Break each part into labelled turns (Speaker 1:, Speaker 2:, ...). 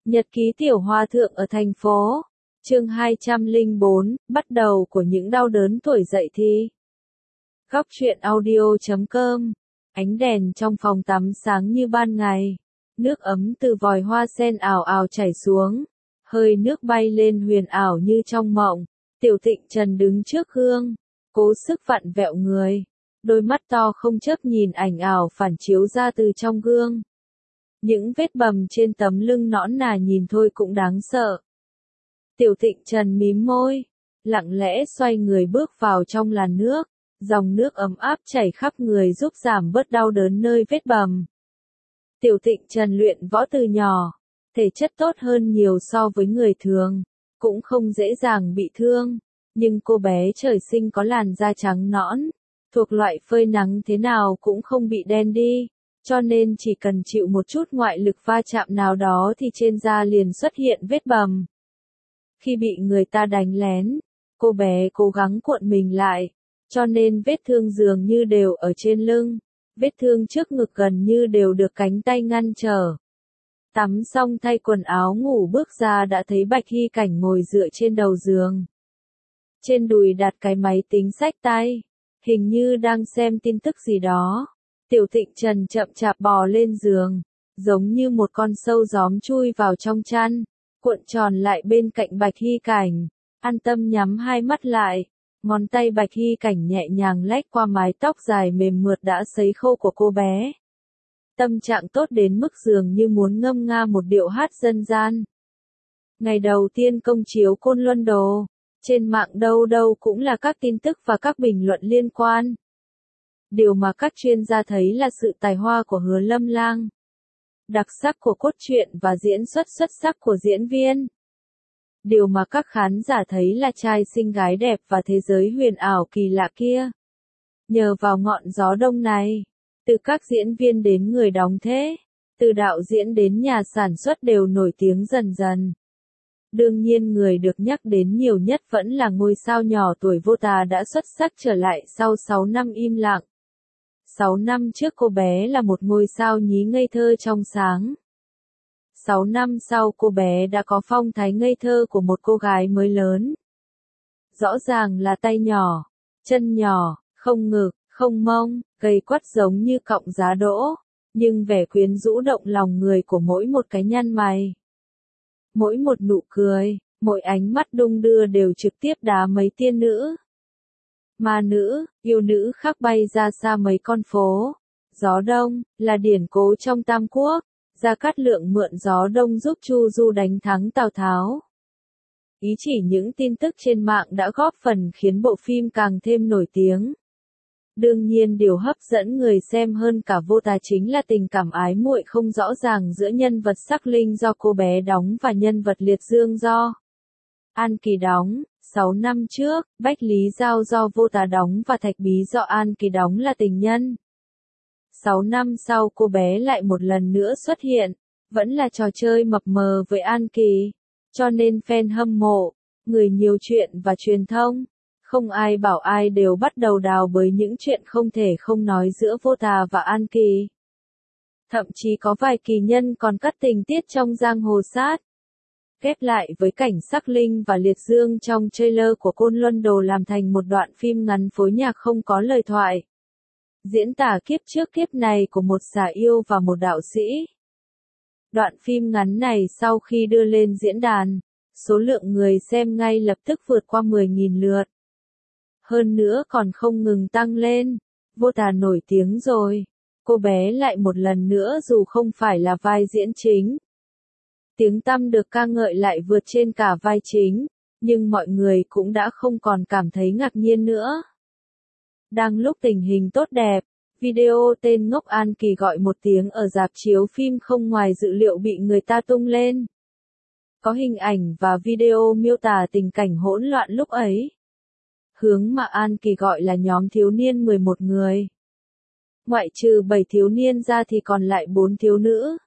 Speaker 1: Nhật ký tiểu hòa thượng ở thành phố. Chương 204, bắt đầu của những đau đớn tuổi dậy thì. Góc truyện audio.com. Ánh đèn trong phòng tắm sáng như ban ngày. Nước ấm từ vòi hoa sen ảo ảo chảy xuống. Hơi nước bay lên huyền ảo như trong mộng. Tiểu Tịnh Trần đứng trước gương, cố sức vặn vẹo người. Đôi mắt to không chớp nhìn ảnh ảo phản chiếu ra từ trong gương. Những vết bầm trên tấm lưng nõn nà nhìn thôi cũng đáng sợ. Tiểu Tịnh Trần mím môi, lặng lẽ xoay người bước vào trong làn nước, dòng nước ấm áp chảy khắp người giúp giảm bớt đau đớn nơi vết bầm. Tiểu Tịnh Trần luyện võ từ nhỏ, thể chất tốt hơn nhiều so với người thường, cũng không dễ dàng bị thương, nhưng cô bé trời sinh có làn da trắng nõn, thuộc loại phơi nắng thế nào cũng không bị đen đi. Cho nên chỉ cần chịu một chút ngoại lực va chạm nào đó thì trên da liền xuất hiện vết bầm. Khi bị người ta đánh lén, cô bé cố gắng cuộn mình lại, cho nên vết thương dường như đều ở trên lưng, vết thương trước ngực gần như đều được cánh tay ngăn trở. Tắm xong thay quần áo ngủ bước ra đã thấy Bạch Hy Cảnh ngồi dựa trên đầu giường. Trên đùi đặt cái máy tính xách tay, hình như đang xem tin tức gì đó. Tiểu Tịnh Trần chậm chạp bò lên giường, giống như một con sâu gióm chui vào trong chăn, cuộn tròn lại bên cạnh Bạch Hy Cảnh, an tâm nhắm hai mắt lại, ngón tay Bạch Hy Cảnh nhẹ nhàng lách qua mái tóc dài mềm mượt đã sấy khô của cô bé. Tâm trạng tốt đến mức dường như muốn ngâm nga một điệu hát dân gian. Ngày đầu tiên công chiếu Côn Luân Đồ, trên mạng đâu đâu cũng là các tin tức và các bình luận liên quan. Điều mà các chuyên gia thấy là sự tài hoa của Hứa Lâm Lang, đặc sắc của cốt truyện và diễn xuất xuất sắc của diễn viên. Điều mà các khán giả thấy là trai xinh gái đẹp và thế giới huyền ảo kỳ lạ kia. Nhờ vào ngọn gió đông này, từ các diễn viên đến người đóng thế, từ đạo diễn đến nhà sản xuất đều nổi tiếng dần dần. Đương nhiên người được nhắc đến nhiều nhất vẫn là ngôi sao nhỏ tuổi Vô Tà đã xuất sắc trở lại sau 6 năm im lặng. 6 năm trước cô bé là một ngôi sao nhí ngây thơ trong sáng. 6 năm sau cô bé đã có phong thái ngây thơ của một cô gái mới lớn. Rõ ràng là tay nhỏ, chân nhỏ, không ngực, không mông, gầy quắt giống như cọng giá đỗ, nhưng vẻ quyến rũ động lòng người của mỗi một cái nhăn mày. Mỗi một nụ cười, mỗi ánh mắt đung đưa đều trực tiếp đá mấy tiên nữ. Ma nữ, yêu nữ khác bay ra xa mấy con phố. Gió đông, là điển cố trong Tam Quốc. Gia Cát Lượng mượn gió đông giúp Chu Du đánh thắng Tào Tháo. Ý chỉ những tin tức trên mạng đã góp phần khiến bộ phim càng thêm nổi tiếng. Đương nhiên điều hấp dẫn người xem hơn cả Vô Tà chính là tình cảm ái muội không rõ ràng giữa nhân vật Sắc Linh do cô bé đóng và nhân vật Liệt Dương do An Kỳ đóng. 6 năm trước, Bách Lý Giao do Vô Tà đóng và Thạch Bí do An Kỳ đóng là tình nhân. 6 năm sau cô bé lại một lần nữa xuất hiện, vẫn là trò chơi mập mờ với An Kỳ. Cho nên fan hâm mộ, người nhiều chuyện và truyền thông, không ai bảo ai đều bắt đầu đào bới những chuyện không thể không nói giữa Vô Tà và An Kỳ. Thậm chí có vài kỳ nhân còn cắt tình tiết trong giang hồ sát. Ghép lại với cảnh Sắc Linh và Liệt Dương trong trailer của Côn Luân Đồ làm thành một đoạn phim ngắn phối nhạc không có lời thoại. Diễn tả kiếp trước kiếp này của một xà yêu và một đạo sĩ. Đoạn phim ngắn này sau khi đưa lên diễn đàn, số lượng người xem ngay lập tức vượt qua 10.000 lượt. Hơn nữa còn không ngừng tăng lên. Vô Tà nổi tiếng rồi, cô bé lại một lần nữa dù không phải là vai diễn chính. Tiếng tăm được ca ngợi lại vượt trên cả vai chính, nhưng mọi người cũng đã không còn cảm thấy ngạc nhiên nữa. Đang lúc tình hình tốt đẹp, video tên ngốc An Kỳ gọi một tiếng ở rạp chiếu phim không ngoài dự liệu bị người ta tung lên. Có hình ảnh và video miêu tả tình cảnh hỗn loạn lúc ấy. Hướng mà An Kỳ gọi là nhóm thiếu niên 11 người. Ngoại trừ 7 thiếu niên ra thì còn lại 4 thiếu nữ.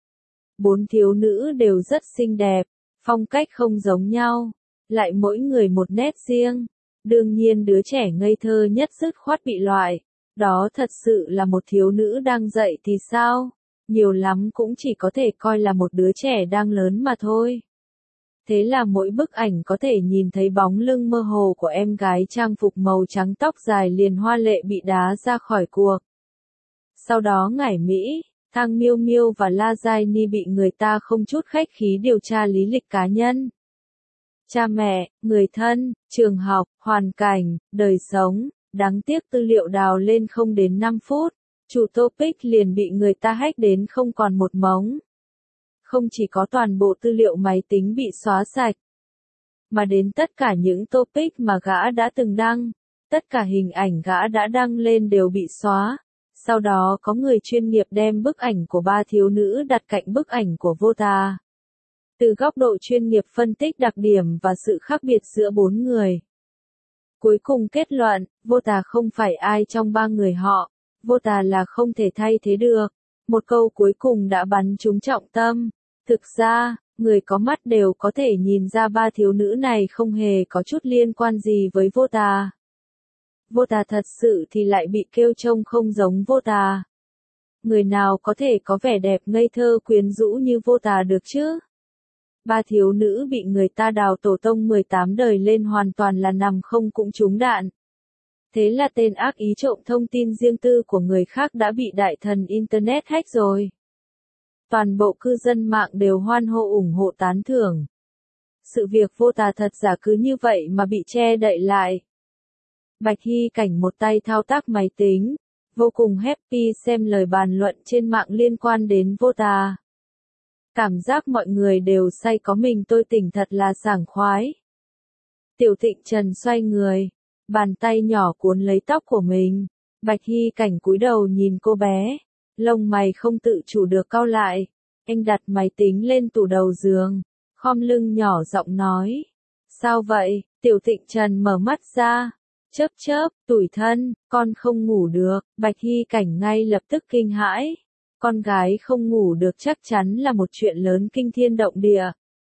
Speaker 1: 4 thiếu nữ đều rất xinh đẹp, phong cách không giống nhau, lại mỗi người một nét riêng. Đương nhiên đứa trẻ ngây thơ nhất dứt khoát bị loại. Đó thật sự là một thiếu nữ đang dậy thì sao? nhiều lắm cũng chỉ có thể coi là một đứa trẻ đang lớn mà thôi. Thế là mỗi bức ảnh có thể nhìn thấy bóng lưng mơ hồ của em gái trang phục màu trắng tóc dài liền hoa lệ bị đá ra khỏi cuộc. Sau đó Ngải Mỹ, Thang Miêu Miêu và La Giai Ni bị người ta không chút khách khí điều tra lý lịch cá nhân. Cha mẹ, người thân, trường học, hoàn cảnh, đời sống, đáng tiếc tư liệu đào lên không đến 5 phút, chủ topic liền bị người ta hack đến không còn một mống. Không chỉ có toàn bộ tư liệu máy tính bị xóa sạch, mà đến tất cả những topic mà gã đã từng đăng, tất cả hình ảnh gã đã đăng lên đều bị xóa. Sau đó có người chuyên nghiệp đem bức ảnh của ba thiếu nữ đặt cạnh bức ảnh của Vota. Từ góc độ chuyên nghiệp phân tích đặc điểm và sự khác biệt giữa bốn người. Cuối cùng kết luận, Vota không phải ai trong ba người họ, Vota là không thể thay thế được. Một câu cuối cùng đã bắn trúng trọng tâm. Thực ra, người có mắt đều có thể nhìn ra ba thiếu nữ này không hề có chút liên quan gì với Vota. Vota thật sự thì lại bị kêu trông không giống Vota. Người nào có thể có vẻ đẹp ngây thơ quyến rũ như Vota được chứ? Ba thiếu nữ bị người ta đào tổ tông 18 đời lên hoàn toàn là nằm không cũng trúng đạn. Thế là tên ác ý trộm thông tin riêng tư của người khác đã bị đại thần Internet hack rồi. Toàn bộ cư dân mạng đều hoan hô ủng hộ tán thưởng. Sự việc Vota thật giả cứ như vậy mà bị che đậy lại. Bạch Hy Cảnh một tay thao tác máy tính, vô cùng happy xem lời bàn luận trên mạng liên quan đến Vota. Cảm giác mọi người đều say có mình tôi tỉnh thật là sảng khoái. Tiểu Thịnh Trần xoay người, bàn tay nhỏ cuốn lấy tóc của mình. Bạch Hy Cảnh cúi đầu nhìn cô bé, lông mày không tự chủ được cau lại. Anh đặt máy tính lên tủ đầu giường, khom lưng nhỏ giọng nói. Sao vậy? Tiểu Thịnh Trần mở mắt ra. Chớp chớp, tủi thân, con không ngủ được. Bạch Hy Cảnh ngay lập tức kinh hãi. Con gái không ngủ được chắc chắn là một chuyện lớn kinh thiên động địa.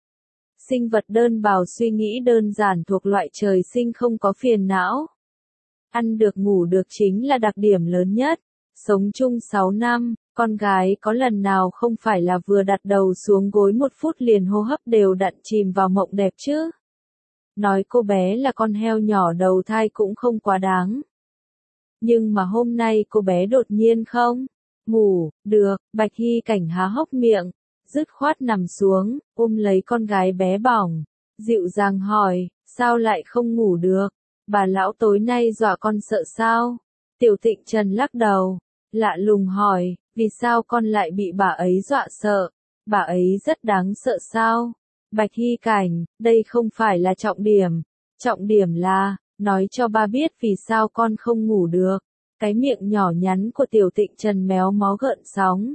Speaker 1: Sinh vật đơn bào suy nghĩ đơn giản thuộc loại trời sinh không có phiền não. Ăn được ngủ được chính là đặc điểm lớn nhất. Sống chung 6 năm, con gái có lần nào không phải là vừa đặt đầu xuống gối 1 phút liền hô hấp đều đặn chìm vào mộng đẹp chứ? Nói cô bé là con heo nhỏ đầu thai cũng không quá đáng. Nhưng mà hôm nay cô bé đột nhiên không ngủ được, Bạch Hy Cảnh há hốc miệng, dứt khoát nằm xuống, ôm lấy con gái bé bỏng, dịu dàng hỏi, sao lại không ngủ được? Bà lão tối nay dọa con sợ sao? Tiểu Thịnh Trần lắc đầu, lạ lùng hỏi, vì sao con lại bị bà ấy dọa sợ? Bà ấy rất đáng sợ sao? Bạch Hy Cảnh, đây không phải là trọng điểm là, nói cho ba biết vì sao con không ngủ được. Cái miệng nhỏ nhắn của Tiểu Thịnh Trần méo mó gợn sóng.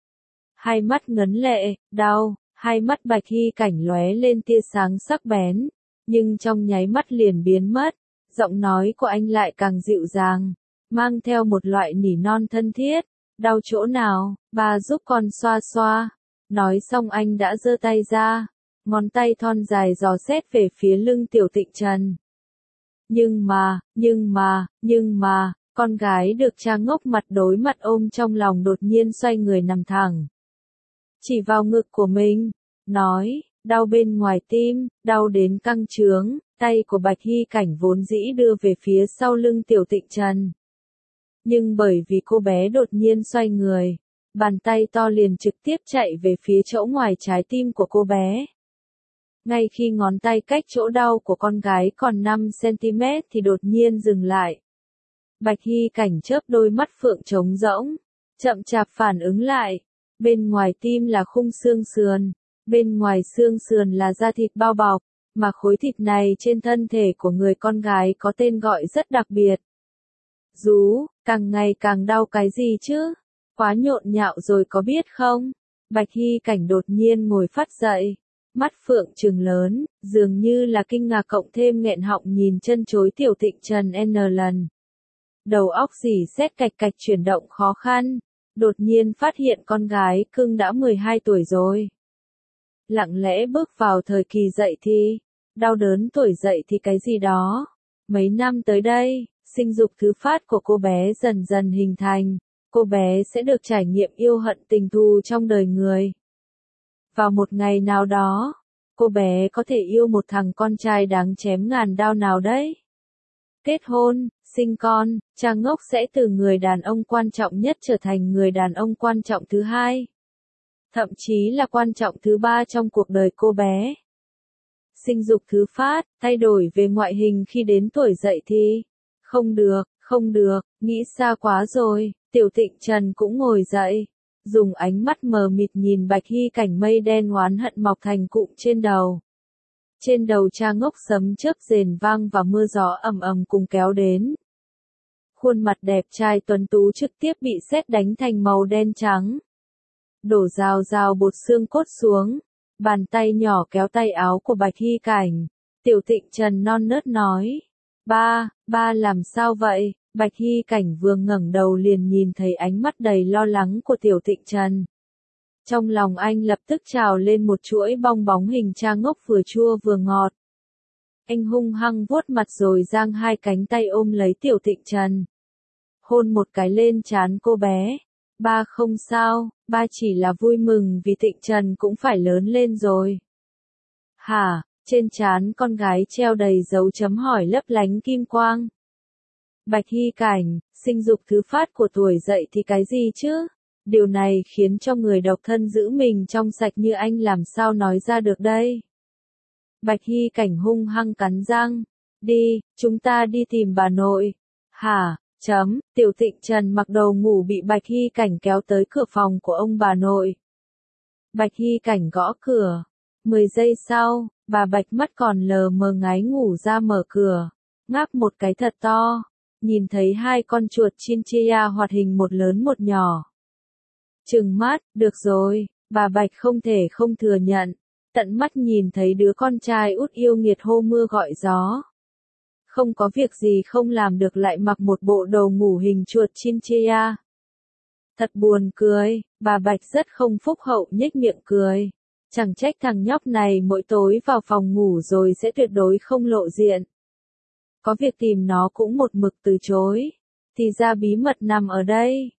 Speaker 1: Hai mắt ngấn lệ, đau, hai mắt Bạch Hy Cảnh lóe lên tia sáng sắc bén, nhưng trong nháy mắt liền biến mất, giọng nói của anh lại càng dịu dàng, mang theo một loại nỉ non thân thiết, đau chỗ nào, ba giúp con xoa xoa. Nói xong anh đã giơ tay ra, ngón tay thon dài dò xét về phía lưng Tiểu Thịnh Trần. Nhưng mà, con gái được cha ngốc mặt đối mặt ôm trong lòng đột nhiên xoay người nằm thẳng. Chỉ vào ngực của mình, nói, đau bên ngoài tim, đau đến căng trướng, tay của Bạch Hy Cảnh vốn dĩ đưa về phía sau lưng Tiểu Thịnh Trần. Nhưng bởi vì cô bé đột nhiên xoay người, bàn tay to liền trực tiếp chạy về phía chỗ ngoài trái tim của cô bé. Ngay khi ngón tay cách chỗ đau của con gái còn 5 cm thì đột nhiên dừng lại. Bạch Hy Cảnh chớp đôi mắt phượng trống rỗng, chậm chạp phản ứng lại. Bên ngoài tim là khung xương sườn, bên ngoài xương sườn là da thịt bao bọc, mà khối thịt này trên thân thể của người con gái có tên gọi rất đặc biệt. Rú, càng ngày càng đau cái gì chứ? Quá nhộn nhạo rồi có biết không? Bạch Hy Cảnh đột nhiên ngồi phát dậy, mắt phượng trừng lớn, dường như là kinh ngạc cộng thêm nghẹn họng nhìn chân chối Tiểu Thịnh Trần N lần. Đầu óc dì xét cạch cạch chuyển động khó khăn, đột nhiên phát hiện con gái cưng đã 12 tuổi rồi. Lặng lẽ bước vào thời kỳ dậy thì, đau đớn tuổi dậy thì cái gì đó. Mấy năm tới đây, sinh dục thứ phát của cô bé dần dần hình thành, cô bé sẽ được trải nghiệm yêu hận tình thù trong đời người. Vào một ngày nào đó, cô bé có thể yêu một thằng con trai đáng chém ngàn đao nào đấy. Kết hôn, sinh con, cha ngốc sẽ từ người đàn ông quan trọng nhất trở thành người đàn ông quan trọng thứ hai. Thậm chí là quan trọng thứ ba trong cuộc đời cô bé. Sinh dục thứ phát, thay đổi về ngoại hình khi đến tuổi dậy thì. Không được, nghĩ xa quá rồi, Tiểu Tịnh Trần cũng ngồi dậy. Dùng ánh mắt mờ mịt nhìn Bạch Hy Cảnh mây đen oán hận mọc thành cụm trên đầu. Trên đầu cha ngốc sấm chớp rền vang và mưa gió ầm ầm cùng kéo đến. Khuôn mặt đẹp trai tuấn tú trực tiếp bị sét đánh thành màu đen trắng. Đổ rào rào bột xương cốt xuống, bàn tay nhỏ kéo tay áo của Bạch Hy Cảnh. Tiểu Tịnh Trần non nớt nói, ba làm sao vậy? Bạch Hy Cảnh vừa ngẩng đầu liền nhìn thấy ánh mắt đầy lo lắng của Tiểu Tịnh Trần. Trong lòng anh lập tức trào lên một chuỗi bong bóng hình cha ngốc vừa chua vừa ngọt. Anh hung hăng vuốt mặt rồi giang hai cánh tay ôm lấy Tiểu Tịnh Trần. Hôn một cái lên trán cô bé. Ba không sao, ba chỉ là vui mừng vì Tịnh Trần cũng phải lớn lên rồi. Hả? Trên trán con gái treo đầy dấu chấm hỏi lấp lánh kim quang. Bạch Hy Cảnh, sinh dục thứ phát của tuổi dậy thì cái gì chứ? Điều này khiến cho người độc thân giữ mình trong sạch như anh làm sao nói ra được đây? Bạch Hy Cảnh hung hăng cắn răng. Đi, chúng ta đi tìm bà nội. Hả? Tiểu Tịnh Trần mặc đồ ngủ bị Bạch Hy Cảnh kéo tới cửa phòng của ông bà nội. Bạch Hy Cảnh gõ cửa. 10 giây sau, bà Bạch mắt còn lờ mờ ngái ngủ ra mở cửa. Ngáp một cái thật to. Nhìn thấy hai con chuột chinchilla hoạt hình một lớn một nhỏ. Trừng mắt, được rồi, bà Bạch không thể không thừa nhận. Tận mắt nhìn thấy đứa con trai út yêu nghiệt hô mưa gọi gió. Không có việc gì không làm được lại mặc một bộ đồ ngủ hình chuột chinchilla. Thật buồn cười, bà Bạch rất không phúc hậu nhếch miệng cười. Chẳng trách thằng nhóc này mỗi tối vào phòng ngủ rồi sẽ tuyệt đối không lộ diện. Có việc tìm nó cũng một mực từ chối. Thì ra bí mật nằm ở đây.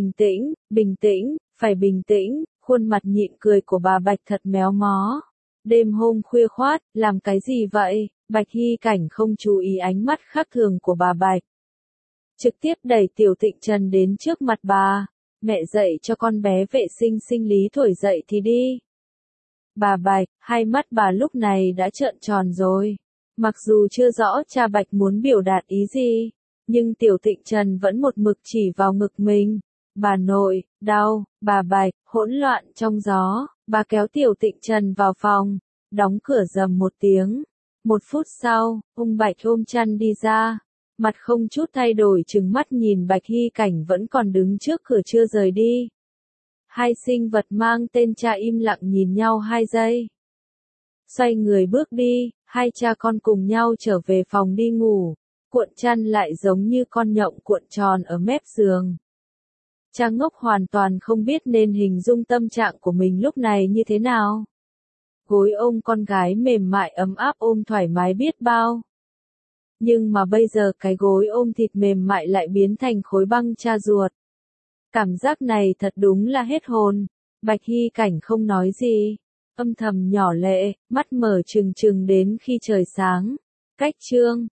Speaker 1: Bình tĩnh, phải bình tĩnh, khuôn mặt nhịn cười của bà Bạch thật méo mó. Đêm hôm khuya khoát, làm cái gì vậy? Bạch Hy Cảnh không chú ý ánh mắt khác thường của bà Bạch. Trực tiếp đẩy Tiểu Tịnh Trần đến trước mặt bà. Mẹ dạy cho con bé vệ sinh sinh lý tuổi dậy thì đi. Bà Bạch, hai mắt bà lúc này đã trợn tròn rồi. Mặc dù chưa rõ cha Bạch muốn biểu đạt ý gì, nhưng Tiểu Tịnh Trần vẫn một mực chỉ vào ngực mình. Bà nội, đau, bà Bạch, hỗn loạn trong gió, bà kéo Tiểu Tịnh Trần vào phòng, đóng cửa rầm một tiếng. 1 phút sau, ông Bạch ôm chăn đi ra, mặt không chút thay đổi trừng mắt nhìn Bạch Hy Cảnh vẫn còn đứng trước cửa chưa rời đi. Hai sinh vật mang tên cha im lặng nhìn nhau 2 giây. Xoay người bước đi, hai cha con cùng nhau trở về phòng đi ngủ, cuộn chăn lại giống như con nhộng cuộn tròn ở mép giường. Cha ngốc hoàn toàn không biết nên hình dung tâm trạng của mình lúc này như thế nào. Gối ôm con gái mềm mại ấm áp ôm thoải mái biết bao. Nhưng mà bây giờ cái gối ôm thịt mềm mại lại biến thành khối băng cha ruột. Cảm giác này thật đúng là hết hồn. Bạch Hy Cảnh không nói gì, âm thầm nhỏ lệ, mắt mở trừng trừng đến khi trời sáng. Cách chương